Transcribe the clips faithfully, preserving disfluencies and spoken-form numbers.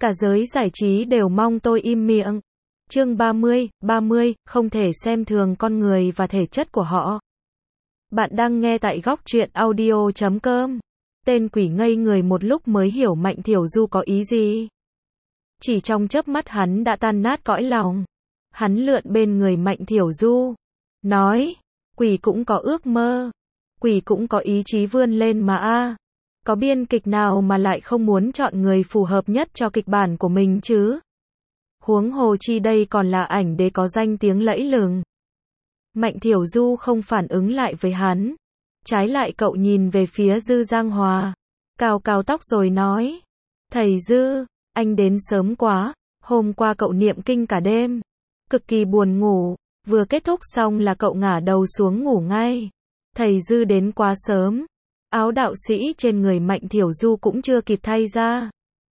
Cả giới giải trí đều mong tôi im miệng. Chương ba mươi, ba mươi, không thể xem thường con người và thể chất của họ. Bạn đang nghe tại góc truyện audio chấm com. Tên quỷ ngây người một lúc mới hiểu Mạnh Thiểu Du có ý gì. Chỉ trong chớp mắt hắn đã tan nát cõi lòng. Hắn lượn bên người Mạnh Thiểu Du, nói, quỷ cũng có ước mơ, quỷ cũng có ý chí vươn lên mà a. Có biên kịch nào mà lại không muốn chọn người phù hợp nhất cho kịch bản của mình chứ? Huống hồ chi đây còn là ảnh đế có danh tiếng lẫy lừng. Mạnh Thiểu Du không phản ứng lại với hắn. Trái lại cậu nhìn về phía Dư Giang Hòa, cào cào tóc rồi nói, thầy Dư, anh đến sớm quá, hôm qua cậu niệm kinh cả đêm, cực kỳ buồn ngủ, vừa kết thúc xong là cậu ngả đầu xuống ngủ ngay. Thầy Dư đến quá sớm. Áo đạo sĩ trên người Mạnh Thiểu Du cũng chưa kịp thay ra.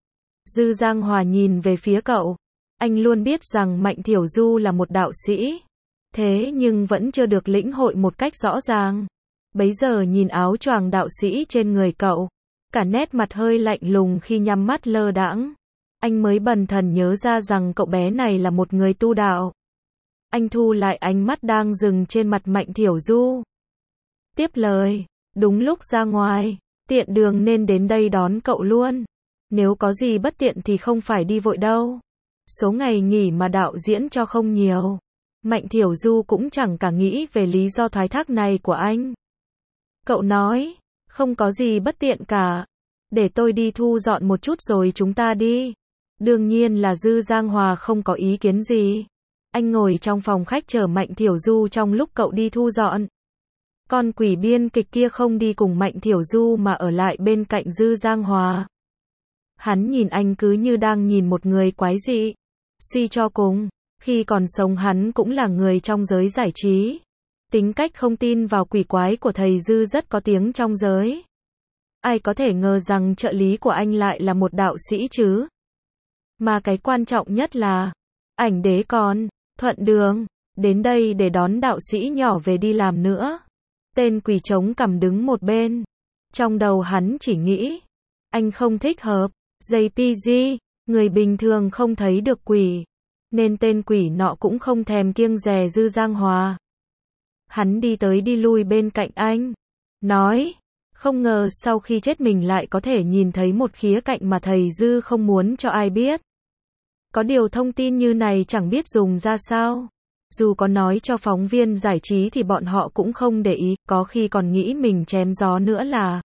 Dư Giang Hòa nhìn về phía cậu. Anh luôn biết rằng Mạnh Thiểu Du là một đạo sĩ. Thế nhưng vẫn chưa được lĩnh hội một cách rõ ràng. Bấy giờ nhìn áo choàng đạo sĩ trên người cậu. Cả nét mặt hơi lạnh lùng khi nhắm mắt lơ đãng. Anh mới bần thần nhớ ra rằng cậu bé này là một người tu đạo. Anh thu lại ánh mắt đang dừng trên mặt Mạnh Thiểu Du. Tiếp lời. Đúng lúc ra ngoài, tiện đường nên đến đây đón cậu luôn. Nếu có gì bất tiện thì không phải đi vội đâu. Số ngày nghỉ mà đạo diễn cho không nhiều. Mạnh Thiểu Du cũng chẳng cả nghĩ về lý do thoái thác này của anh. Cậu nói, không có gì bất tiện cả. Để tôi đi thu dọn một chút rồi chúng ta đi. Đương nhiên là Dư Giang Hòa không có ý kiến gì. Anh ngồi trong phòng khách chờ Mạnh Thiểu Du trong lúc cậu đi thu dọn. Con quỷ biên kịch kia không đi cùng Mạnh Thiểu Du mà ở lại bên cạnh Dư Giang Hòa. Hắn nhìn anh cứ như đang nhìn một người quái dị. Suy cho cùng, khi còn sống hắn cũng là người trong giới giải trí. Tính cách không tin vào quỷ quái của thầy Dư rất có tiếng trong giới. Ai có thể ngờ rằng trợ lý của anh lại là một đạo sĩ chứ? Mà cái quan trọng nhất là, ảnh đế còn thuận đường đến đây để đón đạo sĩ nhỏ về đi làm nữa. Tên quỷ trống cằm đứng một bên. Trong đầu hắn chỉ nghĩ, anh không thích hợp. gi pê giê, người bình thường không thấy được quỷ. Nên tên quỷ nọ cũng không thèm kiêng dè Dư Giang Hòa. Hắn đi tới đi lui bên cạnh anh. Nói, không ngờ sau khi chết mình lại có thể nhìn thấy một khía cạnh mà thầy Dư không muốn cho ai biết. Có điều thông tin như này chẳng biết dùng ra sao. Dù có nói cho phóng viên giải trí thì bọn họ cũng không để ý, có khi còn nghĩ mình chém gió nữa là.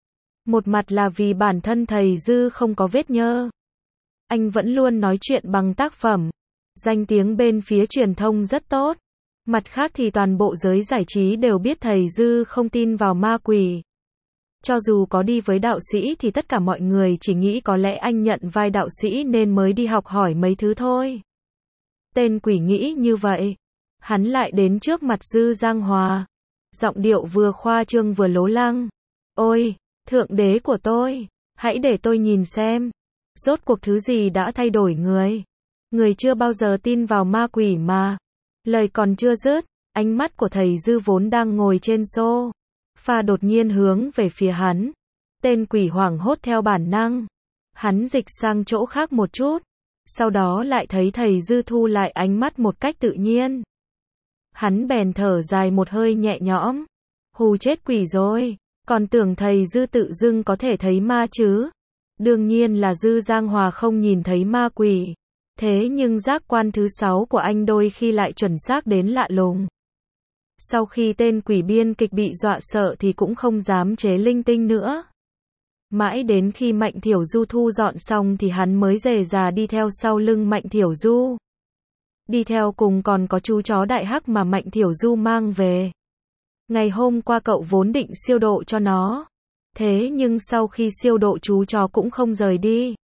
Một mặt là vì bản thân thầy Dư không có vết nhơ. Anh vẫn luôn nói chuyện bằng tác phẩm. Danh tiếng bên phía truyền thông rất tốt. Mặt khác thì toàn bộ giới giải trí đều biết thầy Dư không tin vào ma quỷ. Cho dù có đi với đạo sĩ thì tất cả mọi người chỉ nghĩ có lẽ anh nhận vai đạo sĩ nên mới đi học hỏi mấy thứ thôi. Tên quỷ nghĩ như vậy. Hắn lại đến trước mặt Dư Giang Hòa. Giọng điệu vừa khoa trương vừa lố lăng. Ôi, thượng đế của tôi, hãy để tôi nhìn xem. Rốt cuộc thứ gì đã thay đổi người. Người chưa bao giờ tin vào ma quỷ mà. Lời còn chưa dứt, ánh mắt của thầy Dư vốn đang ngồi trên xô pha đột nhiên hướng về phía hắn. Tên quỷ hoảng hốt theo bản năng. Hắn dịch sang chỗ khác một chút. Sau đó lại thấy thầy Dư thu lại ánh mắt một cách tự nhiên. Hắn bèn thở dài một hơi nhẹ nhõm. Hù chết quỷ rồi. Còn tưởng thầy Dư tự dưng có thể thấy ma chứ. Đương nhiên là Dư Giang Hòa không nhìn thấy ma quỷ. Thế nhưng giác quan thứ sáu của anh đôi khi lại chuẩn xác đến lạ lùng. Sau khi tên quỷ biên kịch bị dọa sợ thì cũng không dám chế linh tinh nữa. Mãi đến khi Mạnh Thiểu Du thu dọn xong thì hắn mới dè dà đi theo sau lưng Mạnh Thiểu Du. Đi theo cùng còn có chú chó đại hắc mà Mạnh Thiểu Du mang về. Ngày hôm qua cậu vốn định siêu độ cho nó. Thế nhưng sau khi siêu độ chú chó cũng không rời đi.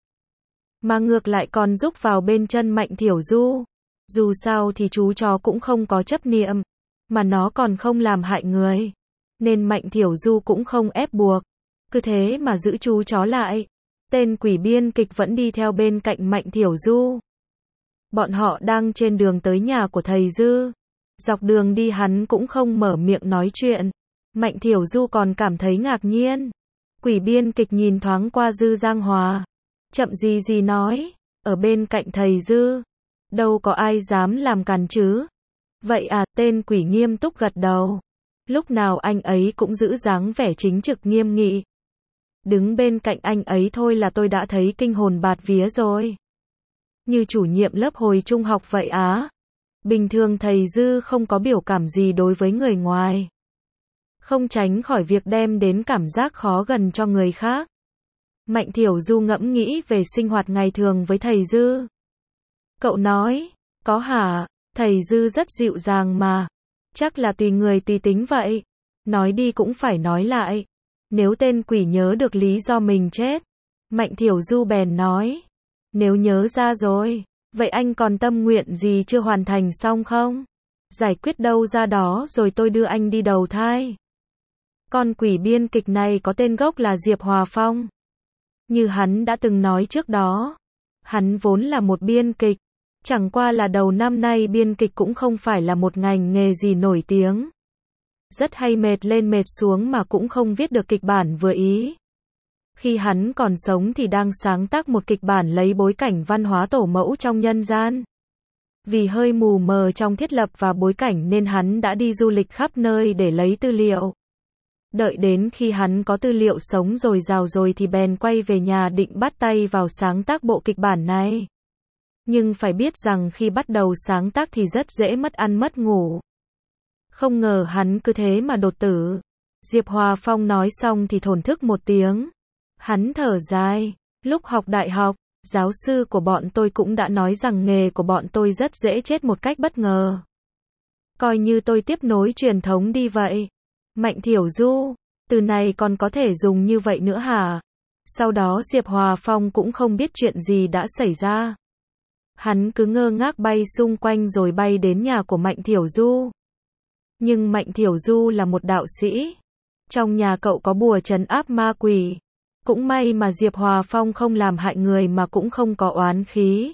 Mà ngược lại còn rúc vào bên chân Mạnh Thiểu Du. Dù sao thì chú chó cũng không có chấp niệm. Mà nó còn không làm hại người. Nên Mạnh Thiểu Du cũng không ép buộc. Cứ thế mà giữ chú chó lại. Tên quỷ biên kịch vẫn đi theo bên cạnh Mạnh Thiểu Du. Bọn họ đang trên đường tới nhà của thầy Dư. Dọc đường đi hắn cũng không mở miệng nói chuyện. Mạnh Thiểu Du còn cảm thấy ngạc nhiên. Quỷ biên kịch nhìn thoáng qua Dư Giang Hòa. Chậm gì gì nói. ở bên cạnh thầy Dư. Đâu có ai dám làm càn chứ. Vậy à, tên quỷ nghiêm túc gật đầu. Lúc nào anh ấy cũng giữ dáng vẻ chính trực nghiêm nghị. Đứng bên cạnh anh ấy thôi là tôi đã thấy kinh hồn bạt vía rồi. Như chủ nhiệm lớp hồi trung học vậy á. Bình thường thầy Dư không có biểu cảm gì đối với người ngoài. Không tránh khỏi việc đem đến cảm giác khó gần cho người khác. Mạnh Thiểu Du ngẫm nghĩ về sinh hoạt ngày thường với thầy Dư. Cậu nói, có hả, thầy Dư rất dịu dàng mà. Chắc là tùy người tùy tính vậy. Nói đi cũng phải nói lại. Nếu tên quỷ nhớ được lý do mình chết. Mạnh Thiểu Du bèn nói. Nếu nhớ ra rồi, vậy anh còn tâm nguyện gì chưa hoàn thành xong không? Giải quyết đâu ra đó rồi tôi đưa anh đi đầu thai. Con quỷ biên kịch này có tên gốc là Diệp Hòa Phong. Như hắn đã từng nói trước đó. Hắn vốn là một biên kịch. Chẳng qua là đầu năm nay biên kịch cũng không phải là một ngành nghề gì nổi tiếng. Rất hay mệt lên mệt xuống mà cũng không viết được kịch bản vừa ý. Khi hắn còn sống thì đang sáng tác một kịch bản lấy bối cảnh văn hóa tổ mẫu trong nhân gian. Vì hơi mù mờ trong thiết lập và bối cảnh nên hắn đã đi du lịch khắp nơi để lấy tư liệu. Đợi đến khi hắn có tư liệu sống dồi dào rồi thì bèn quay về nhà định bắt tay vào sáng tác bộ kịch bản này. Nhưng phải biết rằng khi bắt đầu sáng tác thì rất dễ mất ăn mất ngủ. Không ngờ hắn cứ thế mà đột tử. Diệp Hòa Phong nói xong thì thổn thức một tiếng. Hắn thở dài. Lúc học đại học, giáo sư của bọn tôi cũng đã nói rằng nghề của bọn tôi rất dễ chết một cách bất ngờ. Coi như tôi tiếp nối truyền thống đi vậy. Mạnh Thiểu Du, từ này còn có thể dùng như vậy nữa hả? Sau đó Diệp Hòa Phong cũng không biết chuyện gì đã xảy ra. Hắn cứ ngơ ngác bay xung quanh rồi bay đến nhà của Mạnh Thiểu Du. Nhưng Mạnh Thiểu Du là một đạo sĩ. Trong nhà cậu có bùa trấn áp ma quỷ. Cũng may mà Diệp Hòa Phong không làm hại người mà cũng không có oán khí.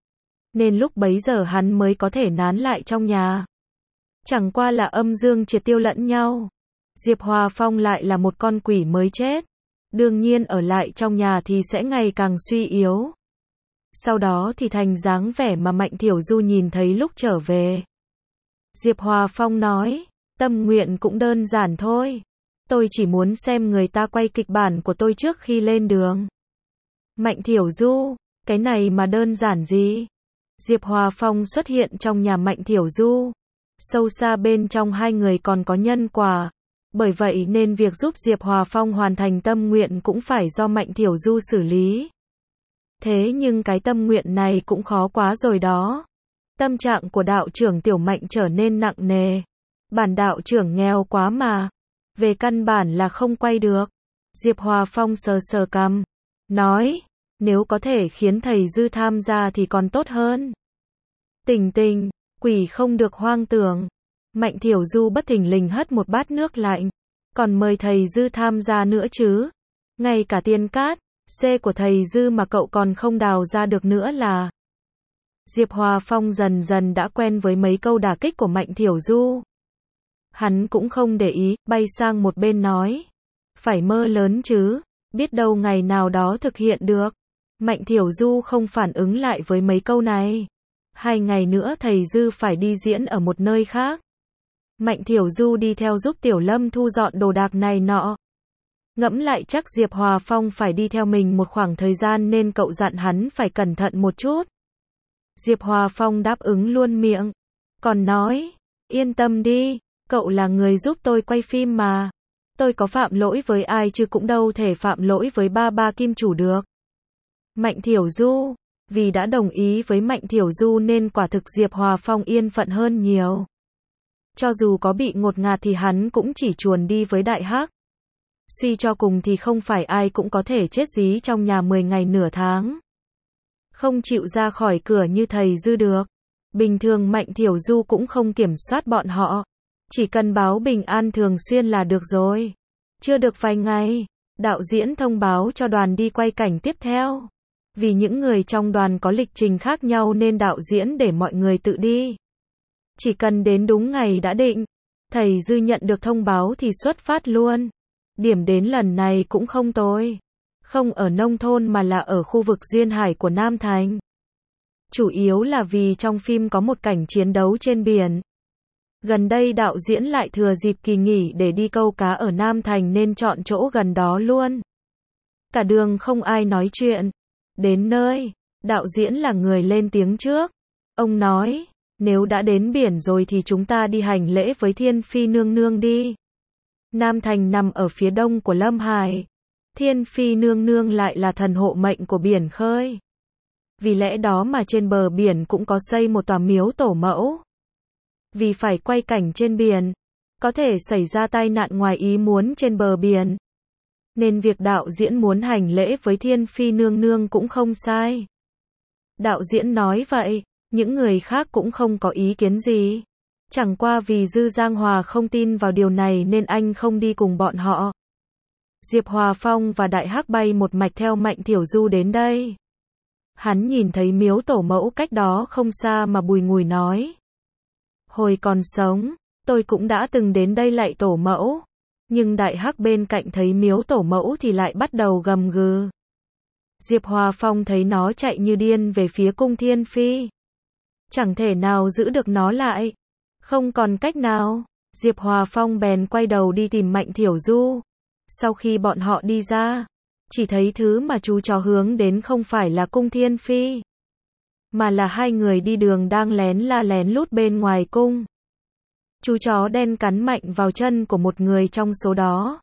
Nên lúc bấy giờ hắn mới có thể nán lại trong nhà. Chẳng qua là âm dương triệt tiêu lẫn nhau. Diệp Hòa Phong lại là một con quỷ mới chết. Đương nhiên ở lại trong nhà thì sẽ ngày càng suy yếu. Sau đó thì thành dáng vẻ mà Mạnh Thiểu Du nhìn thấy lúc trở về. Diệp Hòa Phong nói, tâm nguyện cũng đơn giản thôi. Tôi chỉ muốn xem người ta quay kịch bản của tôi trước khi lên đường. Mạnh Thiểu Du, cái này mà đơn giản gì? Diệp Hòa Phong xuất hiện trong nhà Mạnh Thiểu Du. Sâu xa bên trong hai người còn có nhân quả. Bởi vậy nên việc giúp Diệp Hòa Phong hoàn thành tâm nguyện cũng phải do Mạnh Thiểu Du xử lý. Thế nhưng cái tâm nguyện này cũng khó quá rồi đó. Tâm trạng của đạo trưởng Tiểu Mạnh trở nên nặng nề. Bản đạo trưởng nghèo quá mà. Về căn bản là không quay được. Diệp Hòa Phong sờ sờ cằm. Nói, nếu có thể khiến thầy Dư tham gia thì còn tốt hơn. Tình tình, quỷ không được hoang tưởng. Mạnh Thiểu Du bất thình lình hất một bát nước lạnh. Còn mời thầy Dư tham gia nữa chứ. Ngay cả tiền cát, C của thầy Dư mà cậu còn không đào ra được nữa là. Diệp Hòa Phong dần dần đã quen với mấy câu đả kích của Mạnh Thiểu Du. Hắn cũng không để ý, bay sang một bên nói. Phải mơ lớn chứ, biết đâu ngày nào đó thực hiện được. Mạnh Thiểu Du không phản ứng lại với mấy câu này. Hai ngày nữa thầy Dư phải đi diễn ở một nơi khác. Mạnh Thiểu Du đi theo giúp Tiểu Lâm thu dọn đồ đạc này nọ. Ngẫm lại chắc Diệp Hòa Phong phải đi theo mình một khoảng thời gian nên cậu dặn hắn phải cẩn thận một chút. Diệp Hòa Phong đáp ứng luôn miệng. Còn nói, yên tâm đi, cậu là người giúp tôi quay phim mà. Tôi có phạm lỗi với ai chứ cũng đâu thể phạm lỗi với ba ba kim chủ được. Mạnh Thiểu Du, vì đã đồng ý với Mạnh Thiểu Du nên quả thực Diệp Hòa Phong yên phận hơn nhiều. Cho dù có bị ngột ngạt thì hắn cũng chỉ chuồn đi với Đại Hắc. Suy cho cùng thì không phải ai cũng có thể chết dí trong nhà mười ngày nửa tháng. Không chịu ra khỏi cửa như thầy Dư được. Bình thường Mạnh Thiểu Du cũng không kiểm soát bọn họ. Chỉ cần báo bình an thường xuyên là được rồi. Chưa được vài ngày, đạo diễn thông báo cho đoàn đi quay cảnh tiếp theo. Vì những người trong đoàn có lịch trình khác nhau nên đạo diễn để mọi người tự đi. Chỉ cần đến đúng ngày đã định, thầy Dư nhận được thông báo thì xuất phát luôn. Điểm đến lần này cũng không tồi. Không ở nông thôn mà là ở khu vực duyên hải của Nam Thành. Chủ yếu là vì trong phim có một cảnh chiến đấu trên biển. Gần đây đạo diễn lại thừa dịp kỳ nghỉ để đi câu cá ở Nam Thành nên chọn chỗ gần đó luôn. Cả đường không ai nói chuyện. Đến nơi, đạo diễn là người lên tiếng trước. Ông nói, nếu đã đến biển rồi thì chúng ta đi hành lễ với Thiên Phi nương nương đi. Nam Thành nằm ở phía đông của Lâm Hải. Thiên Phi nương nương lại là thần hộ mệnh của biển khơi. Vì lẽ đó mà trên bờ biển cũng có xây một tòa miếu tổ mẫu. Vì phải quay cảnh trên biển, có thể xảy ra tai nạn ngoài ý muốn trên bờ biển. Nên việc đạo diễn muốn hành lễ với Thiên Phi nương nương cũng không sai. Đạo diễn nói vậy, những người khác cũng không có ý kiến gì. Chẳng qua vì Dư Giang Hòa không tin vào điều này nên anh không đi cùng bọn họ. Diệp Hòa Phong và Đại Hắc bay một mạch theo Mạnh Thiểu Du đến đây. Hắn nhìn thấy miếu tổ mẫu cách đó không xa mà bùi ngùi nói. Hồi còn sống, tôi cũng đã từng đến đây lạy tổ mẫu. Nhưng Đại Hắc bên cạnh thấy miếu tổ mẫu thì lại bắt đầu gầm gừ. Diệp Hòa Phong thấy nó chạy như điên về phía cung Thiên Phi. Chẳng thể nào giữ được nó lại. Không còn cách nào, Diệp Hòa Phong bèn quay đầu đi tìm Mạnh Thiểu Du. Sau khi bọn họ đi ra, chỉ thấy thứ mà chú chó hướng đến không phải là cung Thiên Phi, mà là hai người đi đường đang lén la lén lút bên ngoài cung. Chú chó đen cắn mạnh vào chân của một người trong số đó.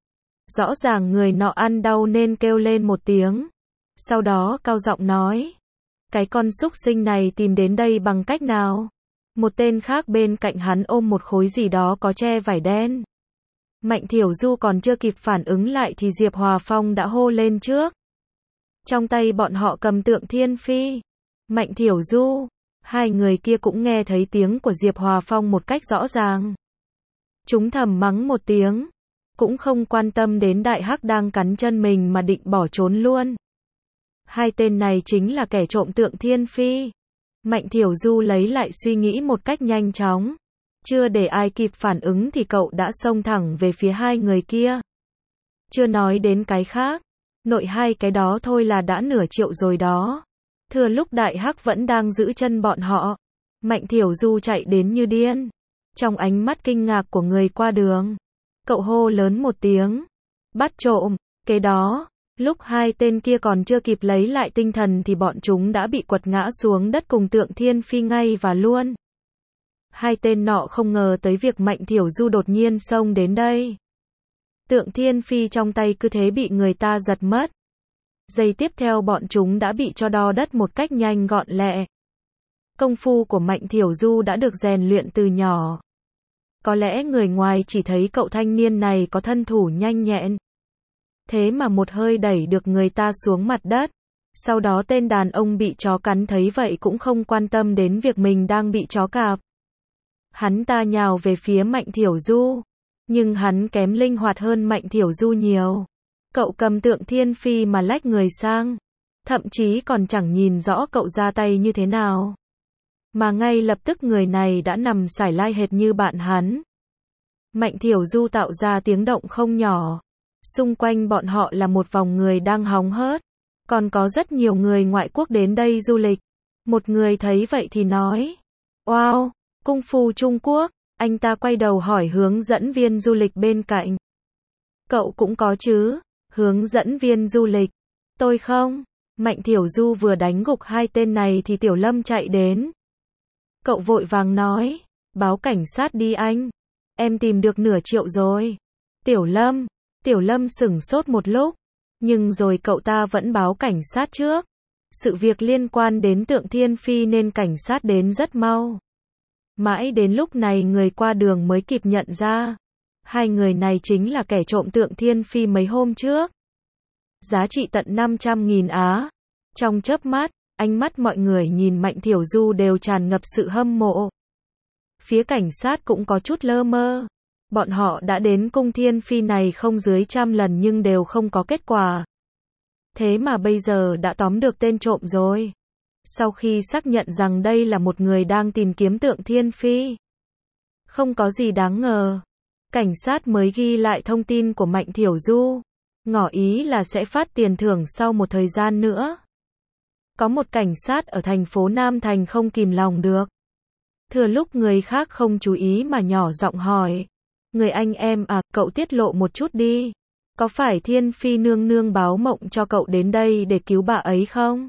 Rõ ràng người nọ ăn đau nên kêu lên một tiếng. Sau đó cao giọng nói, cái con súc sinh này tìm đến đây bằng cách nào? Một tên khác bên cạnh hắn ôm một khối gì đó có che vải đen. Mạnh Thiểu Du còn chưa kịp phản ứng lại thì Diệp Hòa Phong đã hô lên trước. Trong tay bọn họ cầm tượng Thiên Phi. Mạnh Thiểu Du, hai người kia cũng nghe thấy tiếng của Diệp Hòa Phong một cách rõ ràng. Chúng thầm mắng một tiếng, cũng không quan tâm đến Đại Hắc đang cắn chân mình mà định bỏ trốn luôn. Hai tên này chính là kẻ trộm tượng Thiên Phi. Mạnh Thiểu Du lấy lại suy nghĩ một cách nhanh chóng. Chưa để ai kịp phản ứng thì cậu đã xông thẳng về phía hai người kia. Chưa nói đến cái khác, nội hai cái đó thôi là đã nửa triệu rồi đó. Thừa lúc Đại Hắc vẫn đang giữ chân bọn họ, Mạnh Thiểu Du chạy đến như điên. Trong ánh mắt kinh ngạc của người qua đường, cậu hô lớn một tiếng, bắt trộm. Kế đó, lúc hai tên kia còn chưa kịp lấy lại tinh thần thì bọn chúng đã bị quật ngã xuống đất cùng tượng Thiên Phi ngay và luôn. Hai tên nọ không ngờ tới việc Mạnh Thiểu Du đột nhiên xông đến đây. Tượng Thiên Phi trong tay cứ thế bị người ta giật mất. Giây tiếp theo bọn chúng đã bị cho đo đất một cách nhanh gọn lẹ. Công phu của Mạnh Thiểu Du đã được rèn luyện từ nhỏ. Có lẽ người ngoài chỉ thấy cậu thanh niên này có thân thủ nhanh nhẹn. Thế mà một hơi đẩy được người ta xuống mặt đất. Sau đó tên đàn ông bị chó cắn thấy vậy cũng không quan tâm đến việc mình đang bị chó cạp. Hắn ta nhào về phía Mạnh Thiểu Du. Nhưng hắn kém linh hoạt hơn Mạnh Thiểu Du nhiều. Cậu cầm tượng Thiên Phi mà lách người sang. Thậm chí còn chẳng nhìn rõ cậu ra tay như thế nào. Mà ngay lập tức người này đã nằm sải lai hệt như bạn hắn. Mạnh Thiểu Du tạo ra tiếng động không nhỏ. Xung quanh bọn họ là một vòng người đang hóng hớt. Còn có rất nhiều người ngoại quốc đến đây du lịch. Một người thấy vậy thì nói, wow, cung phu Trung Quốc. Anh ta quay đầu hỏi hướng dẫn viên du lịch bên cạnh. Cậu cũng có chứ? Hướng dẫn viên du lịch. Tôi không. Mạnh Thiểu Du vừa đánh gục hai tên này thì Tiểu Lâm chạy đến. Cậu vội vàng nói, báo cảnh sát đi anh. Em tìm được nửa triệu rồi. Tiểu Lâm. Tiểu Lâm sửng sốt một lúc. Nhưng rồi cậu ta vẫn báo cảnh sát trước. Sự việc liên quan đến tượng Thiên Phi nên cảnh sát đến rất mau. Mãi đến lúc này người qua đường mới kịp nhận ra. Hai người này chính là kẻ trộm tượng Thiên Phi mấy hôm trước. Giá trị tận năm trăm nghìn Á. Trong chớp mắt, ánh mắt mọi người nhìn Mạnh Thiểu Du đều tràn ngập sự hâm mộ. Phía cảnh sát cũng có chút lơ mơ. Bọn họ đã đến cung Thiên Phi này không dưới trăm lần nhưng đều không có kết quả. Thế mà bây giờ đã tóm được tên trộm rồi. Sau khi xác nhận rằng đây là một người đang tìm kiếm tượng Thiên Phi, không có gì đáng ngờ, cảnh sát mới ghi lại thông tin của Mạnh Thiểu Du, ngỏ ý là sẽ phát tiền thưởng sau một thời gian nữa. Có một cảnh sát ở thành phố Nam Thành không kìm lòng được. Thừa lúc người khác không chú ý mà nhỏ giọng hỏi. Người anh em à, cậu tiết lộ một chút đi. Có phải Thiên Phi nương nương báo mộng cho cậu đến đây để cứu bà ấy không?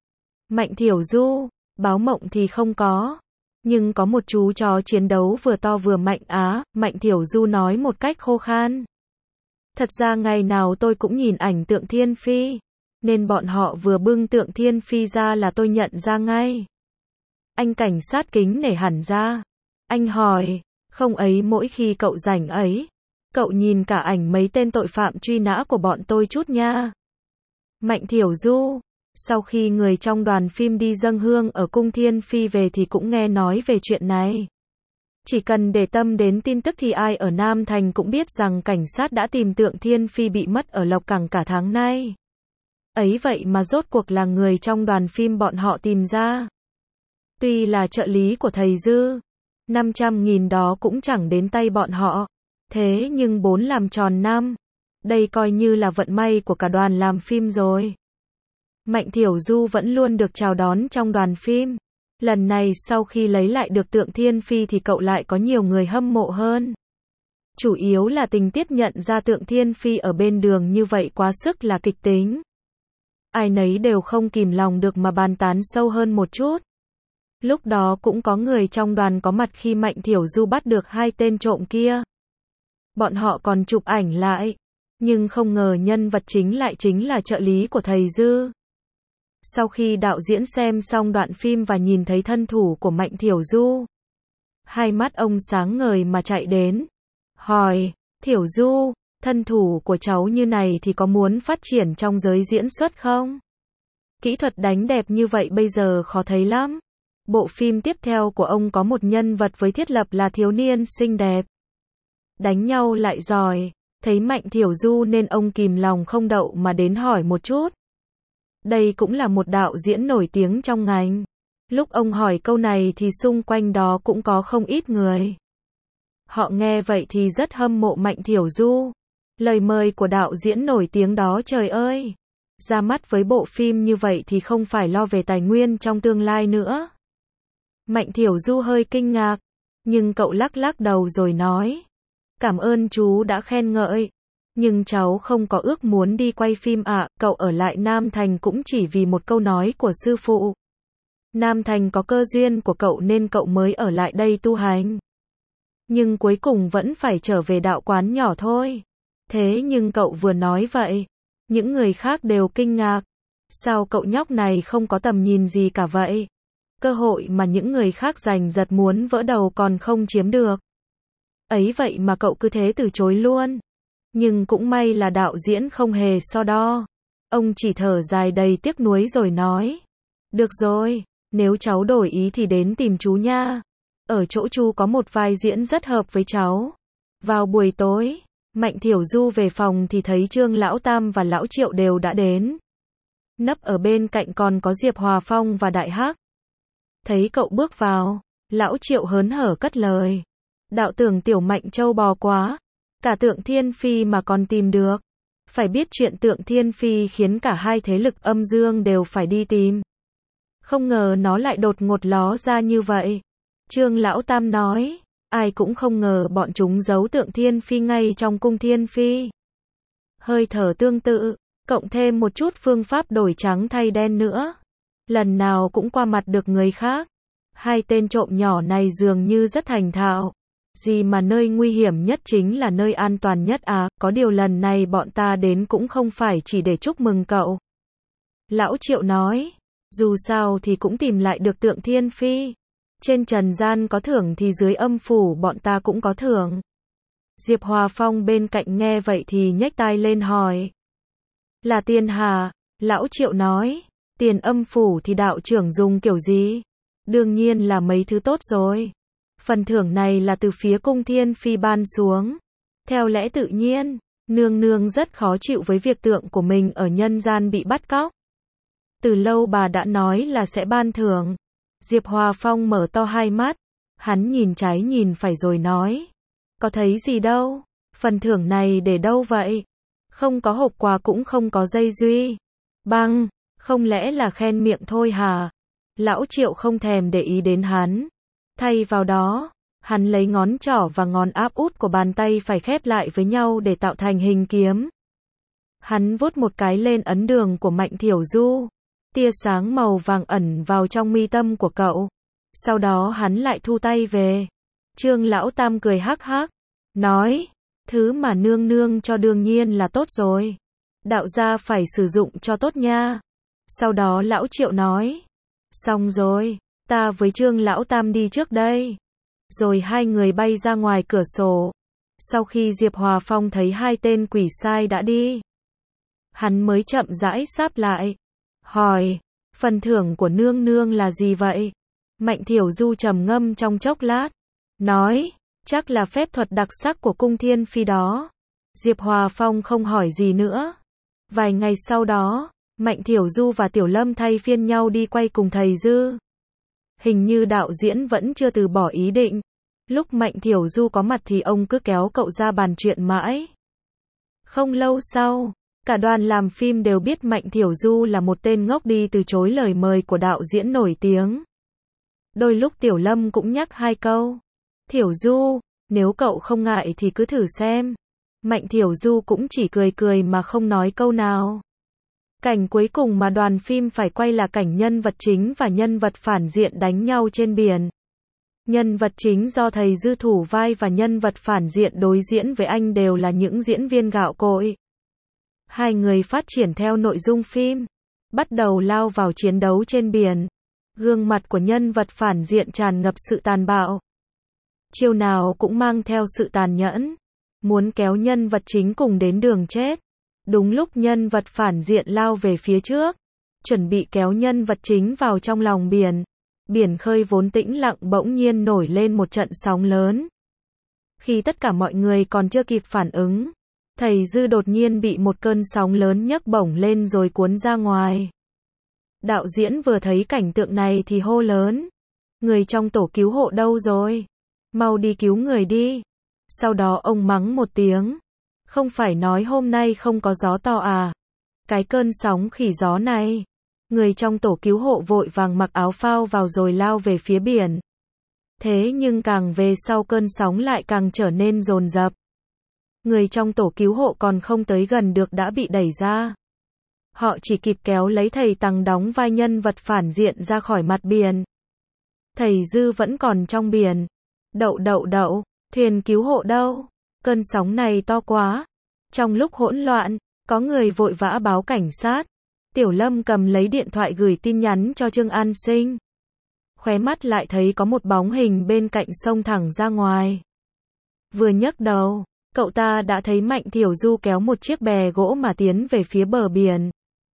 Mạnh Thiểu Du, báo mộng thì không có. Nhưng có một chú chó chiến đấu vừa to vừa mạnh á, Mạnh Thiểu Du nói một cách khô khan. Thật ra ngày nào tôi cũng nhìn ảnh tượng Thiên Phi, nên bọn họ vừa bưng tượng Thiên Phi ra là tôi nhận ra ngay. Anh cảnh sát kính nể hẳn ra. Anh hỏi, không ấy mỗi khi cậu rảnh ấy, cậu nhìn cả ảnh mấy tên tội phạm truy nã của bọn tôi chút nha. Mạnh Thiểu Du, sau khi người trong đoàn phim đi dâng hương ở cung Thiên Phi về thì cũng nghe nói về chuyện này. Chỉ cần để tâm đến tin tức thì ai ở Nam Thành cũng biết rằng cảnh sát đã tìm tượng Thiên Phi bị mất ở Lộc Cảng cả tháng nay. Ấy vậy mà rốt cuộc là người trong đoàn phim bọn họ tìm ra. Tuy là trợ lý của thầy Dư, năm trăm nghìn đó cũng chẳng đến tay bọn họ. Thế nhưng bốn làm tròn năm, đây coi như là vận may của cả đoàn làm phim rồi. Mạnh Thiểu Du vẫn luôn được chào đón trong đoàn phim. Lần này sau khi lấy lại được tượng Thiên Phi thì cậu lại có nhiều người hâm mộ hơn. Chủ yếu là tình tiết nhận ra tượng Thiên Phi ở bên đường như vậy quá sức là kịch tính. Ai nấy đều không kìm lòng được mà bàn tán sâu hơn một chút. Lúc đó cũng có người trong đoàn có mặt khi Mạnh Thiểu Du bắt được hai tên trộm kia. Bọn họ còn chụp ảnh lại, nhưng không ngờ nhân vật chính lại chính là trợ lý của thầy Dư. Sau khi đạo diễn xem xong đoạn phim và nhìn thấy thân thủ của Mạnh Thiểu Du, hai mắt ông sáng ngời mà chạy đến, hỏi, Thiểu Du, thân thủ của cháu như này thì có muốn phát triển trong giới diễn xuất không? Kỹ thuật đánh đẹp như vậy bây giờ khó thấy lắm. Bộ phim tiếp theo của ông có một nhân vật với thiết lập là thiếu niên xinh đẹp, đánh nhau lại giỏi. Thấy Mạnh Thiểu Du nên ông kìm lòng không đậu mà đến hỏi một chút. Đây cũng là một đạo diễn nổi tiếng trong ngành. Lúc ông hỏi câu này thì xung quanh đó cũng có không ít người. Họ nghe vậy thì rất hâm mộ Mạnh Thiểu Du. Lời mời của đạo diễn nổi tiếng đó, trời ơi, ra mắt với bộ phim như vậy thì không phải lo về tài nguyên trong tương lai nữa. Mạnh Thiểu Du hơi kinh ngạc, nhưng cậu lắc lắc đầu rồi nói, cảm ơn chú đã khen ngợi, nhưng cháu không có ước muốn đi quay phim ạ. Cậu ở lại Nam Thành cũng chỉ vì một câu nói của sư phụ. Nam Thành có cơ duyên của cậu nên cậu mới ở lại đây tu hành. Nhưng cuối cùng vẫn phải trở về đạo quán nhỏ thôi. Thế nhưng cậu vừa nói vậy, những người khác đều kinh ngạc. Sao cậu nhóc này không có tầm nhìn gì cả vậy? Cơ hội mà những người khác giành giật muốn vỡ đầu còn không chiếm được. Ấy vậy mà cậu cứ thế từ chối luôn. Nhưng cũng may là đạo diễn không hề so đo. Ông chỉ thở dài đầy tiếc nuối rồi nói, được rồi, nếu cháu đổi ý thì đến tìm chú nha. Ở chỗ chú có một vai diễn rất hợp với cháu. Vào buổi tối, Mạnh Thiểu Du về phòng thì thấy Trương Lão Tam và Lão Triệu đều đã đến. Nấp ở bên cạnh còn có Diệp Hòa Phong và Đại Hắc. Thấy cậu bước vào, Lão Triệu hớn hở cất lời, đạo tưởng tiểu Mạnh trâu bò quá, cả tượng Thiên Phi mà còn tìm được. Phải biết chuyện tượng Thiên Phi khiến cả hai thế lực âm dương đều phải đi tìm. Không ngờ nó lại đột ngột ló ra như vậy. Trương Lão Tam nói, ai cũng không ngờ bọn chúng giấu tượng Thiên Phi ngay trong cung Thiên Phi. Hơi thở tương tự, cộng thêm một chút phương pháp đổi trắng thay đen nữa, lần nào cũng qua mặt được người khác. Hai tên trộm nhỏ này dường như rất thành thạo. Gì mà nơi nguy hiểm nhất chính là nơi an toàn nhất à, có điều lần này bọn ta đến cũng không phải chỉ để chúc mừng cậu. Lão Triệu nói, dù sao thì cũng tìm lại được tượng Thiên Phi. Trên trần gian có thưởng thì dưới âm phủ bọn ta cũng có thưởng. Diệp Hòa Phong bên cạnh nghe vậy thì nhếch tai lên hỏi, là tiền hả? Lão Triệu nói, tiền âm phủ thì đạo trưởng dùng kiểu gì? Đương nhiên là mấy thứ tốt rồi. Phần thưởng này là từ phía cung Thiên Phi ban xuống. Theo lẽ tự nhiên, nương nương rất khó chịu với việc tượng của mình ở nhân gian bị bắt cóc. Từ lâu bà đã nói là sẽ ban thưởng. Diệp Hòa Phong mở to hai mắt, hắn nhìn trái nhìn phải rồi nói, có thấy gì đâu, phần thưởng này để đâu vậy? Không có hộp quà cũng không có dây duy. Băng, Không lẽ là khen miệng thôi hả? Lão Triệu không thèm để ý đến hắn. Thay vào đó, hắn lấy ngón trỏ và ngón áp út của bàn tay phải khép lại với nhau để tạo thành hình kiếm. Hắn vuốt một cái lên ấn đường của Mạnh Thiểu Du. Tia sáng màu vàng ẩn vào trong mi tâm của cậu. Sau đó hắn lại thu tay về. Trương Lão Tam cười hắc hắc, nói, thứ mà nương nương cho đương nhiên là tốt rồi. Đạo gia phải sử dụng cho tốt nha. Sau đó Lão Triệu nói, xong rồi, ta với Trương Lão Tam đi trước đây. Rồi hai người bay ra ngoài cửa sổ. Sau khi Diệp Hòa Phong thấy hai tên quỷ sai đã đi, hắn mới chậm rãi sáp lại, hỏi, phần thưởng của nương nương là gì vậy? Mạnh Thiểu Du trầm ngâm trong chốc lát, nói, chắc là phép thuật đặc sắc của cung Thiên Phi đó. Diệp Hòa Phong không hỏi gì nữa. Vài ngày sau đó, Mạnh Thiểu Du và Tiểu Lâm thay phiên nhau đi quay cùng thầy Dư. Hình như đạo diễn vẫn chưa từ bỏ ý định. Lúc Mạnh Thiểu Du có mặt thì ông cứ kéo cậu ra bàn chuyện mãi. Không lâu sau, cả đoàn làm phim đều biết Mạnh Thiểu Du là một tên ngốc đi từ chối lời mời của đạo diễn nổi tiếng. Đôi lúc Tiểu Lâm cũng nhắc hai câu. Thiểu Du, nếu cậu không ngại thì cứ thử xem. Mạnh Thiểu Du cũng chỉ cười cười mà không nói câu nào. Cảnh cuối cùng mà đoàn phim phải quay là cảnh nhân vật chính và nhân vật phản diện đánh nhau trên biển. Nhân vật chính do thầy Dư thủ vai và nhân vật phản diện đối diễn với anh đều là những diễn viên gạo cội. Hai người phát triển theo nội dung phim, bắt đầu lao vào chiến đấu trên biển. Gương mặt của nhân vật phản diện tràn ngập sự tàn bạo. Chiêu nào cũng mang theo sự tàn nhẫn, muốn kéo nhân vật chính cùng đến đường chết. Đúng lúc nhân vật phản diện lao về phía trước, chuẩn bị kéo nhân vật chính vào trong lòng biển. Biển khơi vốn tĩnh lặng bỗng nhiên nổi lên một trận sóng lớn. Khi tất cả mọi người còn chưa kịp phản ứng, thầy Dư đột nhiên bị một cơn sóng lớn nhấc bổng lên rồi cuốn ra ngoài. Đạo diễn vừa thấy cảnh tượng này thì hô lớn, người trong tổ cứu hộ đâu rồi? Mau đi cứu người đi. Sau đó ông mắng một tiếng, không phải nói hôm nay không có gió to à? Cái cơn sóng khỉ gió này. Người trong tổ cứu hộ vội vàng mặc áo phao vào rồi lao về phía biển. Thế nhưng càng về sau cơn sóng lại càng trở nên dồn dập. Người trong tổ cứu hộ còn không tới gần được đã bị đẩy ra. Họ chỉ kịp kéo lấy thầy Tằng đóng vai nhân vật phản diện ra khỏi mặt biển. Thầy Dư vẫn còn trong biển. Đậu đậu đậu, thuyền cứu hộ đâu? Cơn sóng này to quá. Trong lúc hỗn loạn, có người vội vã báo cảnh sát. Tiểu Lâm cầm lấy điện thoại gửi tin nhắn cho Trương An Sinh. Khóe mắt lại thấy có một bóng hình bên cạnh xông thẳng ra ngoài. Vừa nhấc đầu, cậu ta đã thấy Mạnh Thiểu Du kéo một chiếc bè gỗ mà tiến về phía bờ biển.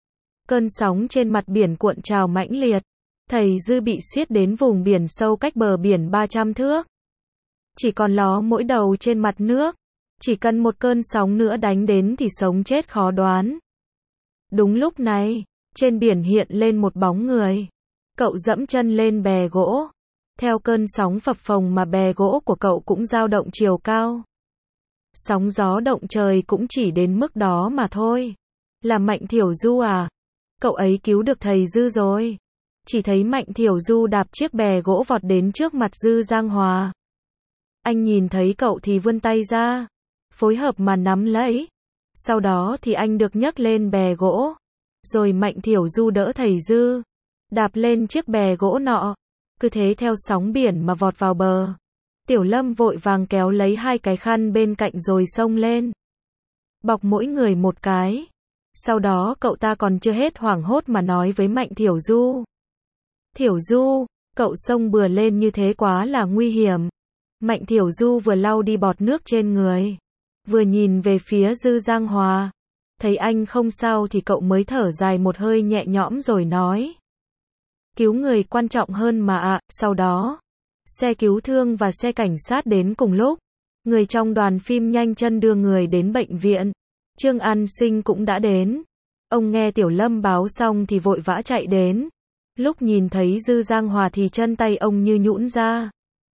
Cơn sóng trên mặt biển cuộn trào mãnh liệt. Thầy Dư bị xiết đến vùng biển sâu cách bờ biển ba trăm thước. Chỉ còn ló mỗi đầu trên mặt nước. Chỉ cần một cơn sóng nữa đánh đến thì sống chết khó đoán. Đúng lúc này, trên biển hiện lên một bóng người. Cậu dẫm chân lên bè gỗ. Theo cơn sóng phập phồng mà bè gỗ của cậu cũng dao động chiều cao. Sóng gió động trời cũng chỉ đến mức đó mà thôi. Là Mạnh Thiểu Du à? Cậu ấy cứu được thầy Dư rồi. Chỉ thấy Mạnh Thiểu Du đạp chiếc bè gỗ vọt đến trước mặt Dư Giang Hòa. Anh nhìn thấy cậu thì vươn tay ra, phối hợp mà nắm lấy. Sau đó thì anh được nhấc lên bè gỗ. Rồi Mạnh Thiểu Du đỡ thầy Dư, đạp lên chiếc bè gỗ nọ. Cứ thế theo sóng biển mà vọt vào bờ. Tiểu Lâm vội vàng kéo lấy hai cái khăn bên cạnh rồi xông lên. Bọc mỗi người một cái. Sau đó cậu ta còn chưa hết hoảng hốt mà nói với Mạnh Thiểu Du. Thiểu Du, cậu xông bừa lên như thế quá là nguy hiểm. Mạnh Thiểu Du vừa lau đi bọt nước trên người, vừa nhìn về phía Dư Giang Hòa. Thấy anh không sao thì cậu mới thở dài một hơi nhẹ nhõm rồi nói. Cứu người quan trọng hơn mà ạ. À. Sau đó, xe cứu thương và xe cảnh sát đến cùng lúc. Người trong đoàn phim nhanh chân đưa người đến bệnh viện. Trương An Sinh cũng đã đến. Ông nghe Tiểu Lâm báo xong thì vội vã chạy đến. Lúc nhìn thấy Dư Giang Hòa thì chân tay ông như nhũn ra.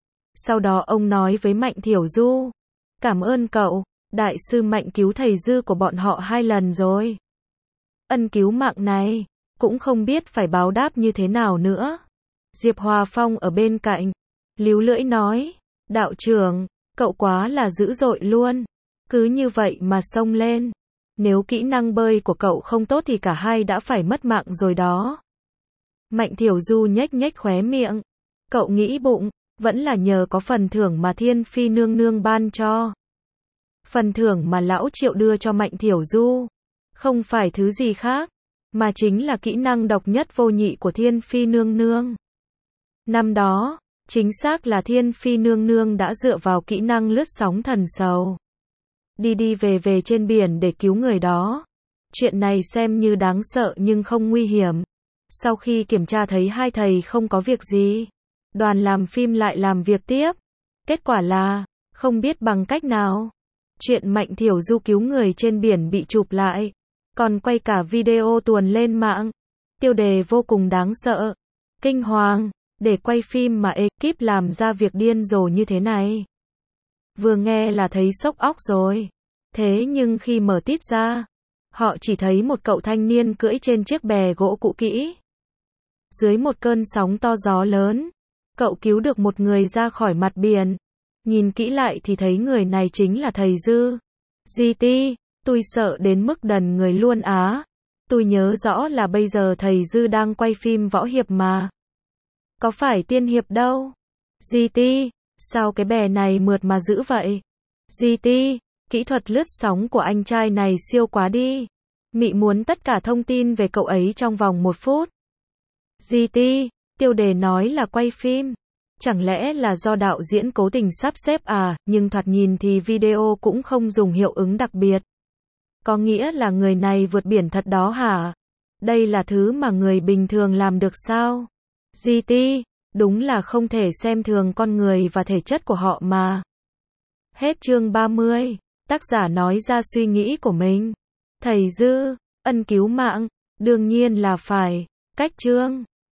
Sau đó ông nói với Mạnh Thiểu Du. Cảm ơn cậu, đại sư Mạnh cứu thầy Dư của bọn họ hai lần rồi. Ân cứu mạng này, cũng không biết phải báo đáp như thế nào nữa. Diệp Hòa Phong ở bên cạnh, líu lưỡi nói, đạo trưởng, cậu quá là dữ dội luôn, cứ như vậy mà xông lên. Nếu kỹ năng bơi của cậu không tốt thì cả hai đã phải mất mạng rồi đó. Mạnh Thiểu Du nhếch nhếch khóe miệng. Cậu nghĩ bụng, vẫn là nhờ có phần thưởng mà Thiên Phi nương nương ban cho. Phần thưởng mà lão Triệu đưa cho Mạnh Thiểu Du, không phải thứ gì khác, mà chính là kỹ năng độc nhất vô nhị của Thiên Phi nương nương. Năm đó, chính xác là Thiên Phi nương nương đã dựa vào kỹ năng lướt sóng thần sầu, đi đi về về trên biển để cứu người đó. Chuyện này xem như đáng sợ nhưng không nguy hiểm. Sau khi kiểm tra thấy hai thầy không có việc gì, đoàn làm phim lại làm việc tiếp. Kết quả là, không biết bằng cách nào, chuyện Mạnh Thiểu Du cứu người trên biển bị chụp lại, còn quay cả video tuồn lên mạng. Tiêu đề vô cùng đáng sợ, kinh hoàng, để quay phim mà ekip làm ra việc điên rồ như thế này. Vừa nghe là thấy sốc óc rồi. Thế nhưng khi mở tít ra, họ chỉ thấy một cậu thanh niên cưỡi trên chiếc bè gỗ cũ kỹ. Dưới một cơn sóng to gió lớn, cậu cứu được một người ra khỏi mặt biển. Nhìn kỹ lại thì thấy người này chính là thầy Dư. giê tê, tôi sợ đến mức đần người luôn á. Tôi nhớ rõ là bây giờ thầy Dư đang quay phim võ hiệp mà. Có phải tiên hiệp đâu. giê tê, sao cái bè này mượt mà dữ vậy? giê tê, kỹ thuật lướt sóng của anh trai này siêu quá đi. Mị muốn tất cả thông tin về cậu ấy trong vòng một phút. giê tê, tiêu đề nói là quay phim. Chẳng lẽ là do đạo diễn cố tình sắp xếp à, nhưng thoạt nhìn thì video cũng không dùng hiệu ứng đặc biệt. Có nghĩa là người này vượt biển thật đó hả? Đây là thứ mà người bình thường làm được sao? giê tê, đúng là không thể xem thường con người và thể chất của họ mà. Hết chương ba mươi, tác giả nói ra suy nghĩ của mình. Thầy Dư, ân cứu mạng, đương nhiên là phải. Cách chương